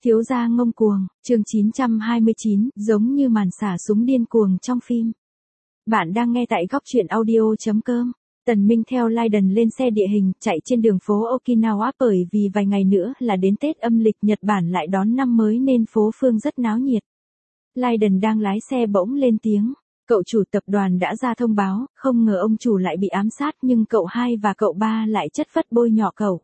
Thiếu gia ngông cuồng, chương 929, giống như màn xả súng điên cuồng trong phim. Bạn đang nghe tại góc truyện audio.com. Tần Minh theo Raiden lên xe địa hình, chạy trên đường phố Okinawa bởi vì vài ngày nữa là đến Tết âm lịch Nhật Bản lại đón năm mới nên phố phường rất náo nhiệt. Raiden đang lái xe bỗng lên tiếng. Cậu chủ tập đoàn đã ra thông báo, không ngờ ông chủ lại bị ám sát nhưng cậu 2 và cậu 3 lại chất phất bôi nhọ cậu.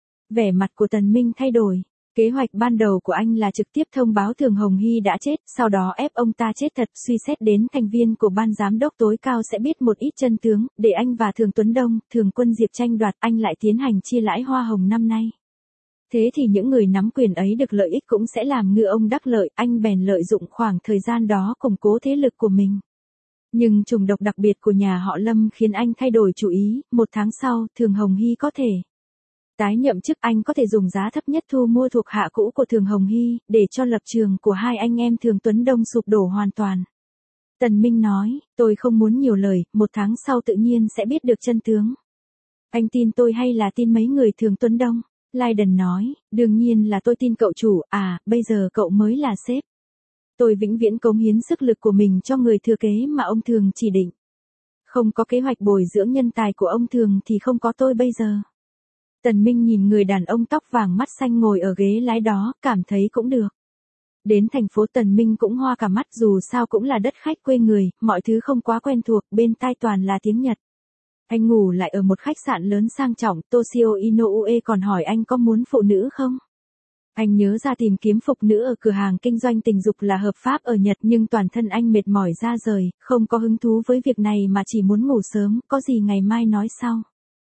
Vẻ mặt của Tần Minh thay đổi. Kế hoạch ban đầu của anh là trực tiếp thông báo Thường Hồng Hy đã chết, sau đó ép ông ta chết thật, suy xét đến thành viên của ban giám đốc tối cao sẽ biết một ít chân tướng, để anh và Thường Tuấn Đông, Thường Quân Diệp tranh đoạt, anh lại tiến hành chia lãi hoa hồng năm nay. Thế thì những người nắm quyền ấy được lợi ích cũng sẽ làm ngựa ông đắc lợi, anh bèn lợi dụng khoảng thời gian đó củng cố thế lực của mình. Nhưng trùng độc đặc biệt của nhà họ Lâm khiến anh thay đổi chủ ý, 1 tháng sau, Thường Hồng Hy có thể tái nhậm chức, anh có thể dùng giá thấp nhất thu mua thuộc hạ cũ của Thường Hồng Hy, để cho lập trường của hai anh em Thường Tuấn Đông sụp đổ hoàn toàn. Tần Minh nói, tôi không muốn nhiều lời, 1 tháng sau tự nhiên sẽ biết được chân tướng. Anh tin tôi hay là tin mấy người Thường Tuấn Đông? Raiden nói, đương nhiên là tôi tin cậu chủ, bây giờ cậu mới là sếp. Tôi vĩnh viễn cống hiến sức lực của mình cho người thừa kế mà ông Thường chỉ định. Không có kế hoạch bồi dưỡng nhân tài của ông Thường thì không có tôi bây giờ. Tần Minh nhìn người đàn ông tóc vàng mắt xanh ngồi ở ghế lái đó, cảm thấy cũng được. Đến thành phố Tần Minh cũng hoa cả mắt, dù sao cũng là đất khách quê người, mọi thứ không quá quen thuộc, bên tai toàn là tiếng Nhật. Anh ngủ lại ở một khách sạn lớn sang trọng, Toshio Inoue còn hỏi anh có muốn phụ nữ không? Anh nhớ ra tìm kiếm phục nữ ở cửa hàng kinh doanh tình dục là hợp pháp ở Nhật, nhưng toàn thân anh mệt mỏi ra rời, không có hứng thú với việc này mà chỉ muốn ngủ sớm, có gì ngày mai nói sau.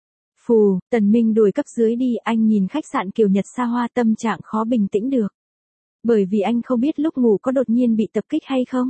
Phù, Tần Minh đuổi cấp dưới đi, anh nhìn khách sạn kiểu Nhật xa hoa, tâm trạng khó bình tĩnh được. Bởi vì anh không biết lúc ngủ có đột nhiên bị tập kích hay không.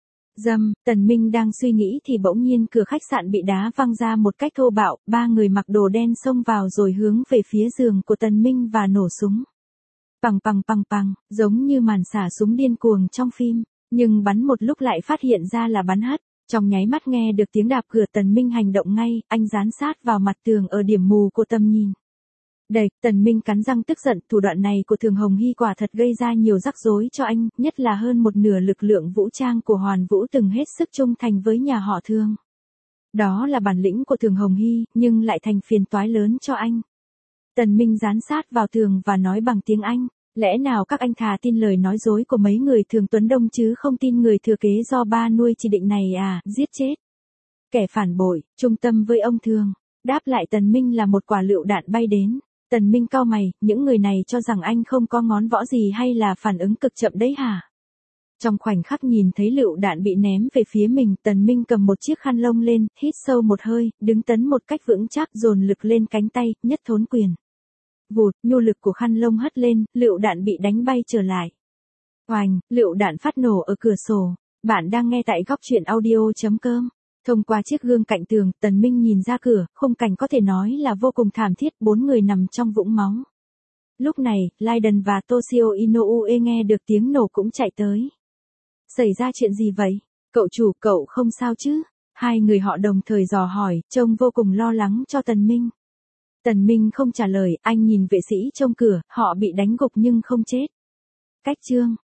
Tần Minh đang suy nghĩ thì bỗng nhiên cửa khách sạn bị đá văng ra một cách thô bạo, 3 người mặc đồ đen xông vào rồi hướng về phía giường của Tần Minh và nổ súng. Pằng pằng pằng pằng, giống như màn xả súng điên cuồng trong phim, nhưng bắn một lúc lại phát hiện ra là bắn hất. Trong nháy mắt nghe được tiếng đạp cửa, Tần Minh hành động ngay, anh dán sát vào mặt tường ở điểm mù của tầm nhìn. Đẩy, Tần Minh cắn răng tức giận, thủ đoạn này của Thường Hồng Hy quả thật gây ra nhiều rắc rối cho anh, nhất là hơn một nửa lực lượng vũ trang của Hoàn Vũ từng hết sức trung thành với nhà họ Thường. Đó là bản lĩnh của Thường Hồng Hy, nhưng lại thành phiền toái lớn cho anh. Tần Minh dán sát vào tường và nói bằng tiếng Anh. Lẽ nào các anh thà tin lời nói dối của mấy người Thường Tuấn Đông chứ không tin người thừa kế do ba nuôi chỉ định này giết chết. Kẻ phản bội, trung tâm với ông Thường. Đáp lại Tần Minh là một quả lựu đạn bay đến. Tần Minh cau mày, những người này cho rằng anh không có ngón võ gì hay là phản ứng cực chậm đấy hả? Trong khoảnh khắc nhìn thấy lựu đạn bị ném về phía mình, Tần Minh cầm một chiếc khăn lông lên, hít sâu một hơi, đứng tấn một cách vững chắc, dồn lực lên cánh tay, nhất thốn quyền. Vụt, nhu lực của khăn lông hất lên, lựu đạn bị đánh bay trở lại. Oành, lựu đạn phát nổ ở cửa sổ. Bạn đang nghe tại góc truyện audio.com. Thông qua chiếc gương cạnh tường, Tần Minh nhìn ra cửa, khung cảnh có thể nói là vô cùng thảm thiết, 4 người nằm trong vũng máu. Lúc này, Raiden và Toshio Inoue nghe được tiếng nổ cũng chạy tới. Xảy ra chuyện gì vậy? Cậu chủ, cậu không sao chứ? Hai người họ đồng thời dò hỏi, trông vô cùng lo lắng cho Tần Minh. Tần Minh không trả lời, anh nhìn vệ sĩ trong cửa, họ bị đánh gục nhưng không chết. Cách chương.